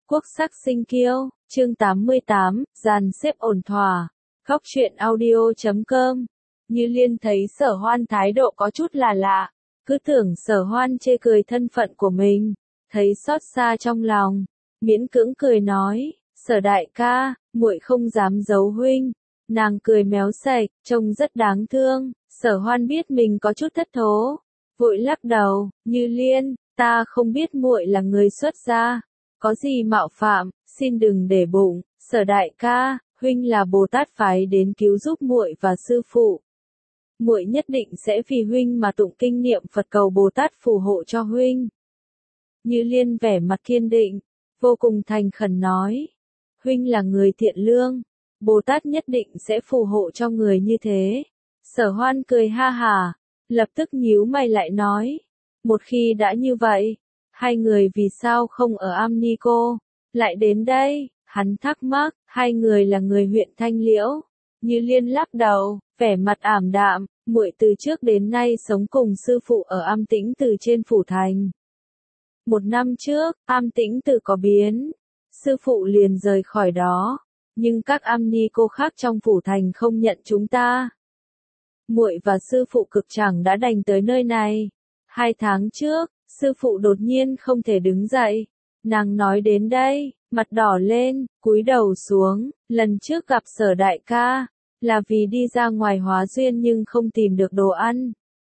Quốc sắc sinh kiêu, chương 88, dàn xếp ổn thỏa. Góc truyện audio.com. Như Liên thấy Sở Hoan thái độ có chút là lạ, cứ tưởng Sở Hoan chê cười thân phận của mình, thấy xót xa trong lòng, miễn cưỡng cười nói, Sở đại ca, muội không dám giấu huynh. Nàng cười méo sạch, trông rất đáng thương. Sở Hoan biết mình có chút thất thố, vội lắc đầu, Như Liên, ta không biết muội là người xuất gia, có gì mạo phạm, xin đừng để bụng. Sở đại ca, huynh là Bồ Tát phái đến cứu giúp muội và sư phụ. Muội nhất định sẽ vì huynh mà tụng kinh niệm Phật cầu Bồ Tát phù hộ cho huynh. Như Liên vẻ mặt kiên định, vô cùng thành khẩn nói, huynh là người thiện lương, Bồ Tát nhất định sẽ phù hộ cho người như thế. Sở Hoan cười ha hả, lập tức nhíu mày lại nói, một khi đã như vậy, hai người vì sao không ở Amnico, lại đến đây? Hắn thắc mắc, hai người là người huyện Thanh Liễu. Như Liên lắc đầu, vẻ mặt ảm đạm, muội từ trước đến nay sống cùng sư phụ ở Am Tĩnh Từ trên phủ thành. Một năm trước, Am Tĩnh Từ có biến, sư phụ liền rời khỏi đó, nhưng các Amnico khác trong phủ thành không nhận chúng ta. Muội và sư phụ cực chẳng đã đành tới nơi này. 2 tháng trước, sư phụ đột nhiên không thể đứng dậy. Nàng nói đến đây, mặt đỏ lên, cúi đầu xuống, lần trước gặp Sở đại ca, là vì đi ra ngoài hóa duyên nhưng không tìm được đồ ăn.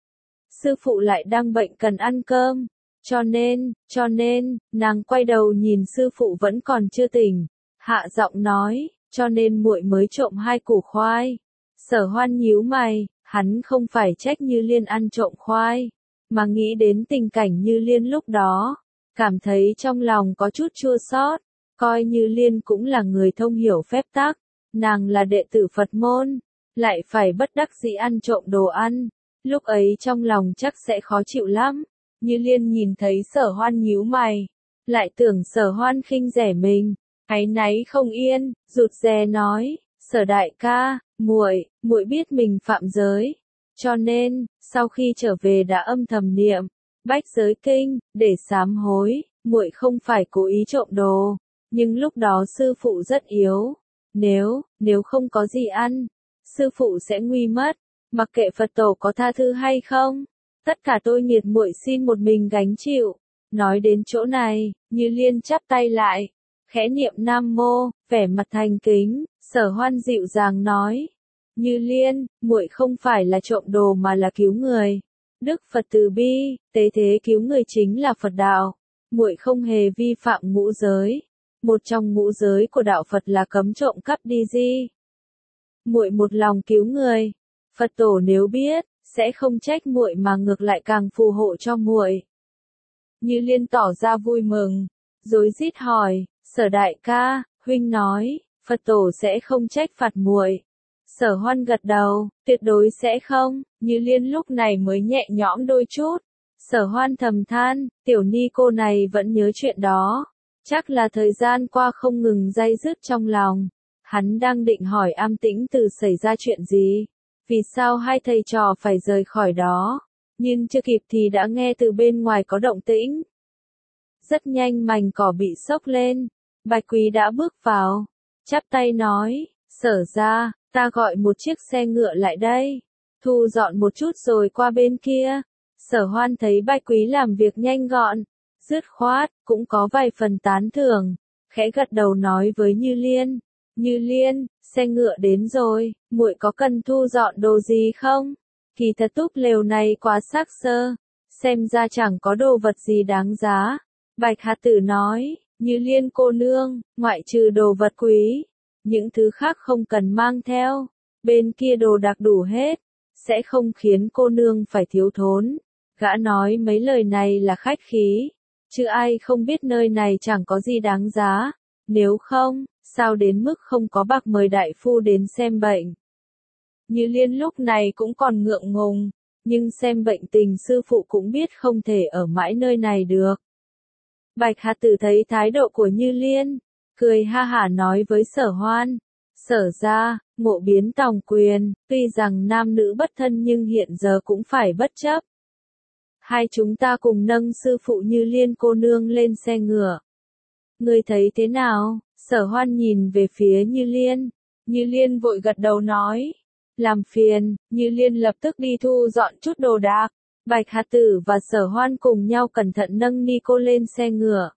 Sư phụ lại đang bệnh cần ăn cơm, cho nên, nàng quay đầu nhìn sư phụ vẫn còn chưa tỉnh, hạ giọng nói, cho nên muội mới trộm 2 củ khoai. Sở Hoan nhíu mày, hắn không phải trách Như Liên ăn trộm khoai, mà nghĩ đến tình cảnh Như Liên lúc đó, cảm thấy trong lòng có chút chua xót, coi Như Liên cũng là người thông hiểu phép tắc, nàng là đệ tử Phật môn, lại phải bất đắc dĩ ăn trộm đồ ăn, lúc ấy trong lòng chắc sẽ khó chịu lắm. Như Liên nhìn thấy Sở Hoan nhíu mày, lại tưởng Sở Hoan khinh rẻ mình, áy náy không yên, rụt rè nói, Sở đại ca, muội biết mình phạm giới, cho nên, sau khi trở về đã âm thầm niệm Bách Giới Kinh, để sám hối, muội không phải cố ý trộm đồ, nhưng lúc đó sư phụ rất yếu, nếu không có gì ăn, sư phụ sẽ nguy mất, mặc kệ Phật tổ có tha thứ hay không, tất cả tôi nghiệt muội xin một mình gánh chịu. Nói đến chỗ này, Như Liên chắp tay lại, khẽ niệm Nam Mô, vẻ mặt thành kính. Sở Hoan dịu dàng nói, Như Liên, muội không phải là trộm đồ mà là cứu người. Đức Phật từ bi, tế thế cứu người chính là Phật đạo. Muội không hề vi phạm ngũ giới. Một trong ngũ giới của đạo Phật là cấm trộm cắp đi di. Muội một lòng cứu người, Phật tổ nếu biết, sẽ không trách muội mà ngược lại càng phù hộ cho muội. Như Liên tỏ ra vui mừng, rối rít hỏi, Sở đại ca, huynh nói, Phật tổ sẽ không trách phạt muội. Sở Hoan gật đầu, tuyệt đối sẽ không. Như Liên lúc này mới nhẹ nhõm đôi chút. Sở Hoan thầm than, tiểu ni cô này vẫn nhớ chuyện đó. Chắc là thời gian qua không ngừng day dứt trong lòng. Hắn đang định hỏi Am Tĩnh Từ xảy ra chuyện gì, vì sao hai thầy trò phải rời khỏi đó, nhưng chưa kịp thì đã nghe từ bên ngoài có động tĩnh. Rất nhanh mành cỏ bị xốc lên, Bạch Quý đã bước vào, chắp tay nói, Sở ra, ta gọi một chiếc xe ngựa lại đây, thu dọn một chút rồi qua bên kia. Sở Hoan thấy Bạch Quý làm việc nhanh gọn, dứt khoát, cũng có vài phần tán thưởng, khẽ gật đầu nói với Như Liên, Như Liên, xe ngựa đến rồi, muội có cần thu dọn đồ gì không? Kỳ thật túp lều này quá xác xơ, xem ra chẳng có đồ vật gì đáng giá. Bạch Hà Tử nói, Như Liên cô nương, ngoại trừ đồ vật quý, những thứ khác không cần mang theo, bên kia đồ đạc đủ hết, sẽ không khiến cô nương phải thiếu thốn. Gã nói mấy lời này là khách khí, chứ ai không biết nơi này chẳng có gì đáng giá, nếu không, sao đến mức không có bạc mời đại phu đến xem bệnh. Như Liên lúc này cũng còn ngượng ngùng, nhưng xem bệnh tình sư phụ cũng biết không thể ở mãi nơi này được. Bạch Hà Tử thấy thái độ của Như Liên, cười ha hả nói với Sở Hoan, Sở ra, ngộ biến tòng quyền, tuy rằng nam nữ bất thân nhưng hiện giờ cũng phải bất chấp. Hai chúng ta cùng nâng sư phụ Như Liên cô nương lên xe ngựa. Ngươi thấy thế nào? Sở Hoan nhìn về phía Như Liên. Như Liên vội gật đầu nói. Làm phiền, Như Liên lập tức đi thu dọn chút đồ đạc. Bạch Hà Tử và Sở Hoan cùng nhau cẩn thận nâng Nico lên xe ngựa.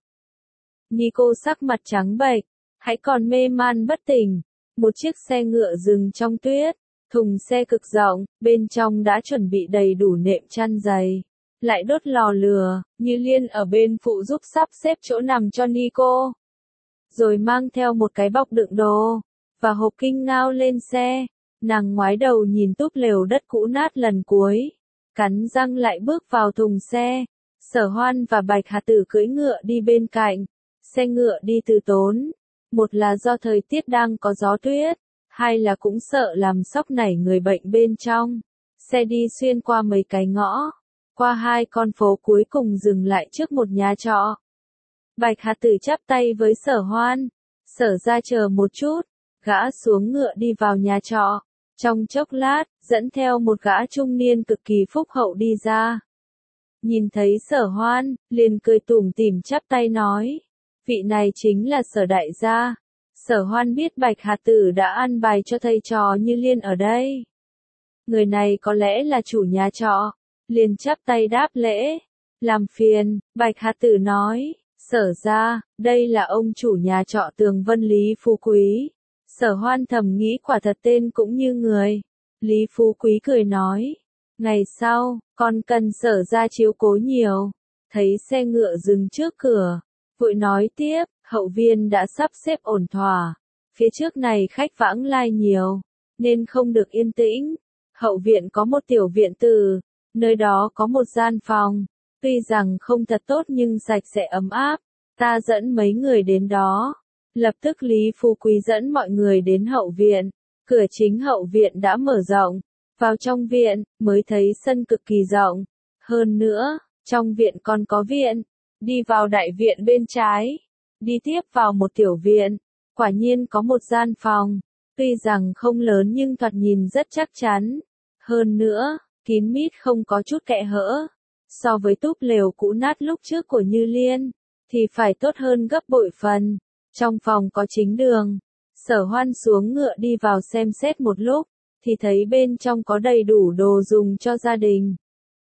Nico sắc mặt trắng bệch, hãy còn mê man bất tỉnh. Một chiếc xe ngựa dừng trong tuyết, thùng xe cực rộng, bên trong đã chuẩn bị đầy đủ nệm chăn dày. Lại đốt lò lửa, Như Liên ở bên phụ giúp sắp xếp chỗ nằm cho Nico. Rồi mang theo một cái bọc đựng đồ, và hộp kinh ngao lên xe. Nàng ngoái đầu nhìn túp lều đất cũ nát lần cuối, cắn răng lại bước vào thùng xe. Sở Hoan và Bạch Hà Tử cưỡi ngựa đi bên cạnh. Xe ngựa đi từ tốn. Một là do thời tiết đang có gió tuyết, hai là cũng sợ làm sốc nảy người bệnh bên trong. Xe đi xuyên qua mấy cái ngõ, qua hai con phố cuối cùng dừng lại trước một nhà trọ. Bạch Hà Tử chắp tay với Sở Hoan. Sở ra chờ một chút, gã xuống ngựa đi vào nhà trọ. Trong chốc lát, dẫn theo một gã trung niên cực kỳ phúc hậu đi ra. Nhìn thấy Sở Hoan, liền cười tủm tỉm chắp tay nói. Vị này chính là Sở đại gia. Sở Hoan biết Bạch Hà Tử đã ăn bài cho thầy trò Như Liên ở đây. Người này có lẽ là chủ nhà trọ. Liền chắp tay đáp lễ. Làm phiền, Bạch Hà Tử nói. Sở ra, đây là ông chủ nhà trọ Tường Vân Lý Phú Quý. Sở Hoan thầm nghĩ quả thật tên cũng như người. Lý Phú Quý cười nói. Ngày sau, con cần Sở ra chiếu cố nhiều. Thấy xe ngựa dừng trước cửa, vội nói tiếp, hậu viên đã sắp xếp ổn thỏa. Phía trước này khách vãng lai nhiều, nên không được yên tĩnh. Hậu viện có một tiểu viện tử, nơi đó có một gian phòng. Tuy rằng không thật tốt nhưng sạch sẽ ấm áp. Ta dẫn mấy người đến đó. Lập tức Lý Phú Quý dẫn mọi người đến hậu viện. Cửa chính hậu viện đã mở rộng. Vào trong viện, mới thấy sân cực kỳ rộng. Hơn nữa, trong viện còn có viện. Đi vào đại viện bên trái. Đi tiếp vào một tiểu viện. Quả nhiên có một gian phòng. Tuy rằng không lớn nhưng thoạt nhìn rất chắc chắn. Hơn nữa, kín mít không có chút kẽ hở. So với túp lều cũ nát lúc trước của Như Liên, thì phải tốt hơn gấp bội phần. Trong phòng có chính đường. Sở Hoan xuống ngựa đi vào xem xét một lúc, thì thấy bên trong có đầy đủ đồ dùng cho gia đình.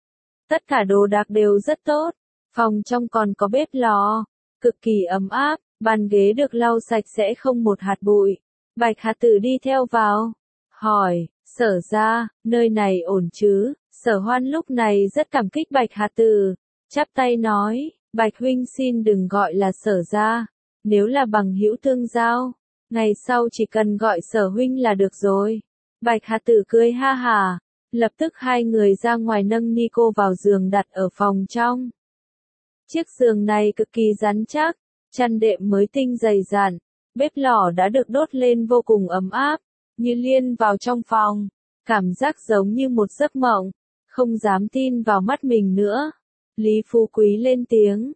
Tất cả đồ đạc đều rất tốt. Phòng trong còn có bếp lò, cực kỳ ấm áp, bàn ghế được lau sạch sẽ không một hạt bụi. Bạch Hà Tử đi theo vào, hỏi, Sở ra, nơi này ổn chứ? Sở Hoan lúc này rất cảm kích Bạch Hà Tử, chắp tay nói, Bạch huynh xin đừng gọi là Sở ra, nếu là bằng hữu tương giao, ngày sau chỉ cần gọi Sở huynh là được rồi. Bạch Hà Tử cười ha hả, lập tức hai người ra ngoài nâng Nico vào giường đặt ở phòng trong. Chiếc giường này cực kỳ rắn chắc, chăn đệm mới tinh dày dặn, bếp lò đã được đốt lên vô cùng ấm áp. Như Liên vào trong phòng, cảm giác giống như một giấc mộng, không dám tin vào mắt mình nữa. Lý Phú Quý lên tiếng,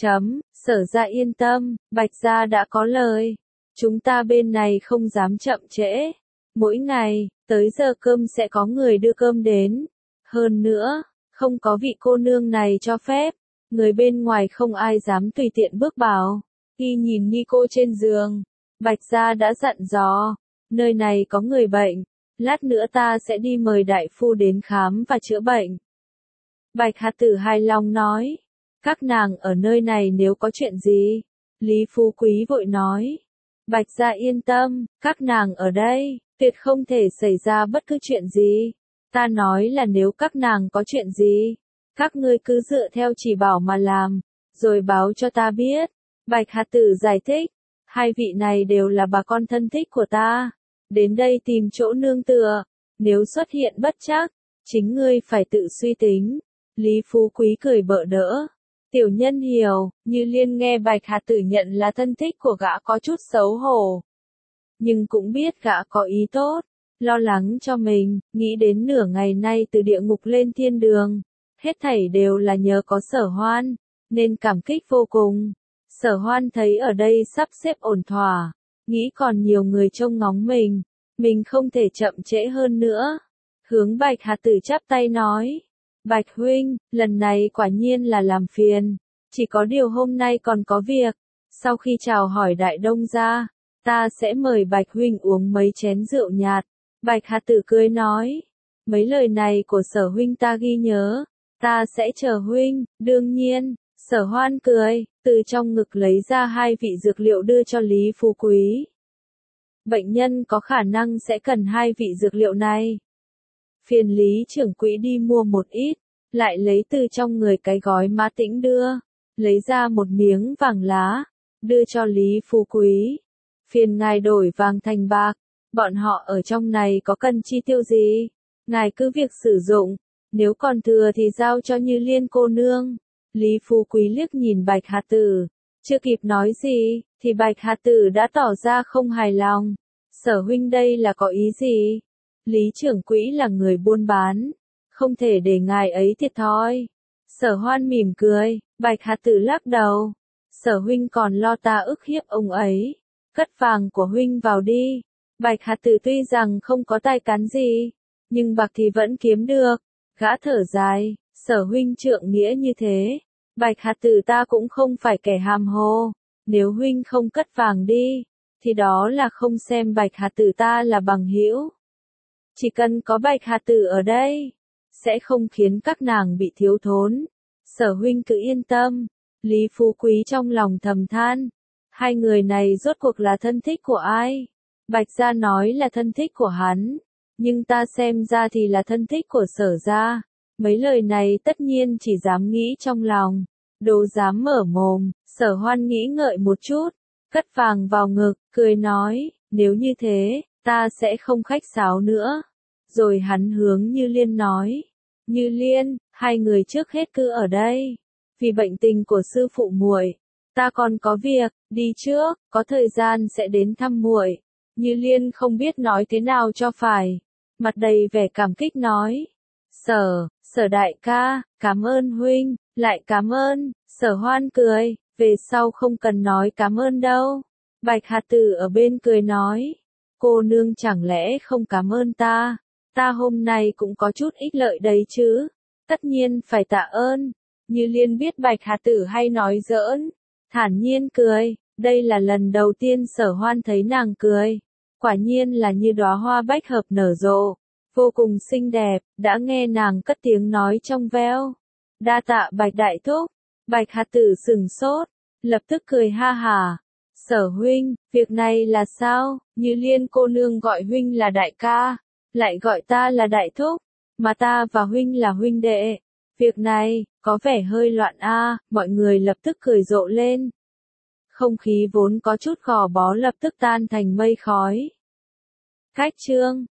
Sở ra yên tâm, Bạch gia đã có lời. Chúng ta bên này không dám chậm trễ. Mỗi ngày, tới giờ cơm sẽ có người đưa cơm đến. Hơn nữa, không có vị cô nương này cho phép. Người bên ngoài không ai dám tùy tiện bước vào. Khi nhìn Nico trên giường, Bạch gia đã dặn dò, nơi này có người bệnh, lát nữa ta sẽ đi mời đại phu đến khám và chữa bệnh. Bạch Hà Tử hài lòng nói, các nàng ở nơi này nếu có chuyện gì? Lý Phú Quý vội nói, Bạch gia yên tâm, các nàng ở đây, tuyệt không thể xảy ra bất cứ chuyện gì. Ta nói là nếu các nàng có chuyện gì, các ngươi cứ dựa theo chỉ bảo mà làm, rồi báo cho ta biết. Bạch Hà Tử giải thích, hai vị này đều là bà con thân thích của ta, đến đây tìm chỗ nương tựa, nếu xuất hiện bất trắc, chính ngươi phải tự suy tính. Lý Phú Quý cười bợ đỡ, tiểu nhân hiểu. Như Liên nghe Bạch Hà Tử nhận là thân thích của gã có chút xấu hổ, nhưng cũng biết gã có ý tốt, lo lắng cho mình, nghĩ đến nửa ngày nay từ địa ngục lên thiên đường, hết thảy đều là nhờ có Sở Hoan, nên cảm kích vô cùng. Sở Hoan thấy ở đây sắp xếp ổn thỏa, nghĩ còn nhiều người trông ngóng mình không thể chậm trễ hơn nữa. Hướng Bạch Hà Tử chắp tay nói, Bạch huynh, lần này quả nhiên là làm phiền, chỉ có điều hôm nay còn có việc, Sau khi chào hỏi Đại Đông gia, ta sẽ mời Bạch huynh uống mấy chén rượu nhạt. Bạch Hà Tử cười nói, mấy lời này của Sở huynh ta ghi nhớ, ta sẽ chờ huynh, đương nhiên. Sở Hoan cười, từ trong ngực lấy ra 2 vị dược liệu đưa cho Lý Phú Quý. Bệnh nhân có khả năng sẽ cần 2 vị dược liệu này. Phiền Lý trưởng quỹ đi mua một ít, lại lấy từ trong người cái gói Mã Tĩnh đưa, lấy ra một miếng vàng lá, đưa cho Lý Phú Quý. Phiền ngài đổi vàng thành bạc, bọn họ ở trong này có cần chi tiêu gì, ngài cứ việc sử dụng, nếu còn thừa thì giao cho Như Liên cô nương. Lý Phú Quý liếc nhìn Bạch Hà Tử, chưa kịp nói gì, thì Bạch Hà Tử đã tỏ ra không hài lòng. Sở huynh đây là có ý gì? Lý trưởng quỹ là người buôn bán, không thể để ngài ấy thiệt thòi. Sở Hoan mỉm cười, Bạch Hà Tử lắc đầu. Sở huynh còn lo ta ức hiếp ông ấy, cất vàng của huynh vào đi. Bạch Hà Tử tuy rằng không có tài cán gì, nhưng bạc thì vẫn kiếm được. Gã thở dài, Sở huynh trượng nghĩa như thế, Bạch Hà Tử ta cũng không phải kẻ hàm hồ, nếu huynh không cất vàng đi, thì đó là không xem Bạch Hà Tử ta là bằng hữu. Chỉ cần có Bạch Hà Tử ở đây, sẽ không khiến các nàng bị thiếu thốn. Sở huynh cứ yên tâm. Lý Phú Quý trong lòng thầm than, 2 người này rốt cuộc là thân thích của ai? Bạch gia nói là thân thích của hắn, nhưng ta xem ra thì là thân thích của Sở gia. Mấy lời này tất nhiên chỉ dám nghĩ trong lòng, đâu dám mở mồm. Sở Hoan nghĩ ngợi một chút, cất vàng vào ngực, cười nói, nếu như thế, ta sẽ không khách sáo nữa. Rồi hắn hướng Như Liên nói, Như Liên, 2 người trước hết cứ ở đây, vì bệnh tình của sư phụ muội, ta còn có việc, đi trước, có thời gian sẽ đến thăm muội. Như Liên không biết nói thế nào cho phải, mặt đầy vẻ cảm kích nói, Sở đại ca, cảm ơn huynh, lại cảm ơn. Sở Hoan cười, về sau không cần nói cảm ơn đâu. Bạch Hà Tử ở bên cười nói, cô nương chẳng lẽ không cảm ơn ta hôm nay cũng có chút ích lợi đấy chứ, tất nhiên phải tạ ơn. Như Liên biết Bạch Hà Tử hay nói giỡn, thản nhiên cười, đây là lần đầu tiên Sở Hoan thấy nàng cười, quả nhiên là như đóa hoa bách hợp nở rộ, vô cùng xinh đẹp. Đã nghe nàng cất tiếng nói trong veo, đa tạ Bạch đại thúc. Bạch Hà Tử sừng sốt, lập tức cười ha hả. Sở huynh, việc này là sao? Như Liên cô nương gọi huynh là đại ca, lại gọi ta là đại thúc, mà ta và huynh là huynh đệ. Việc này, có vẻ hơi loạn a. Mọi người lập tức cười rộ lên. Không khí vốn có chút gò bó lập tức tan thành mây khói. Khách chương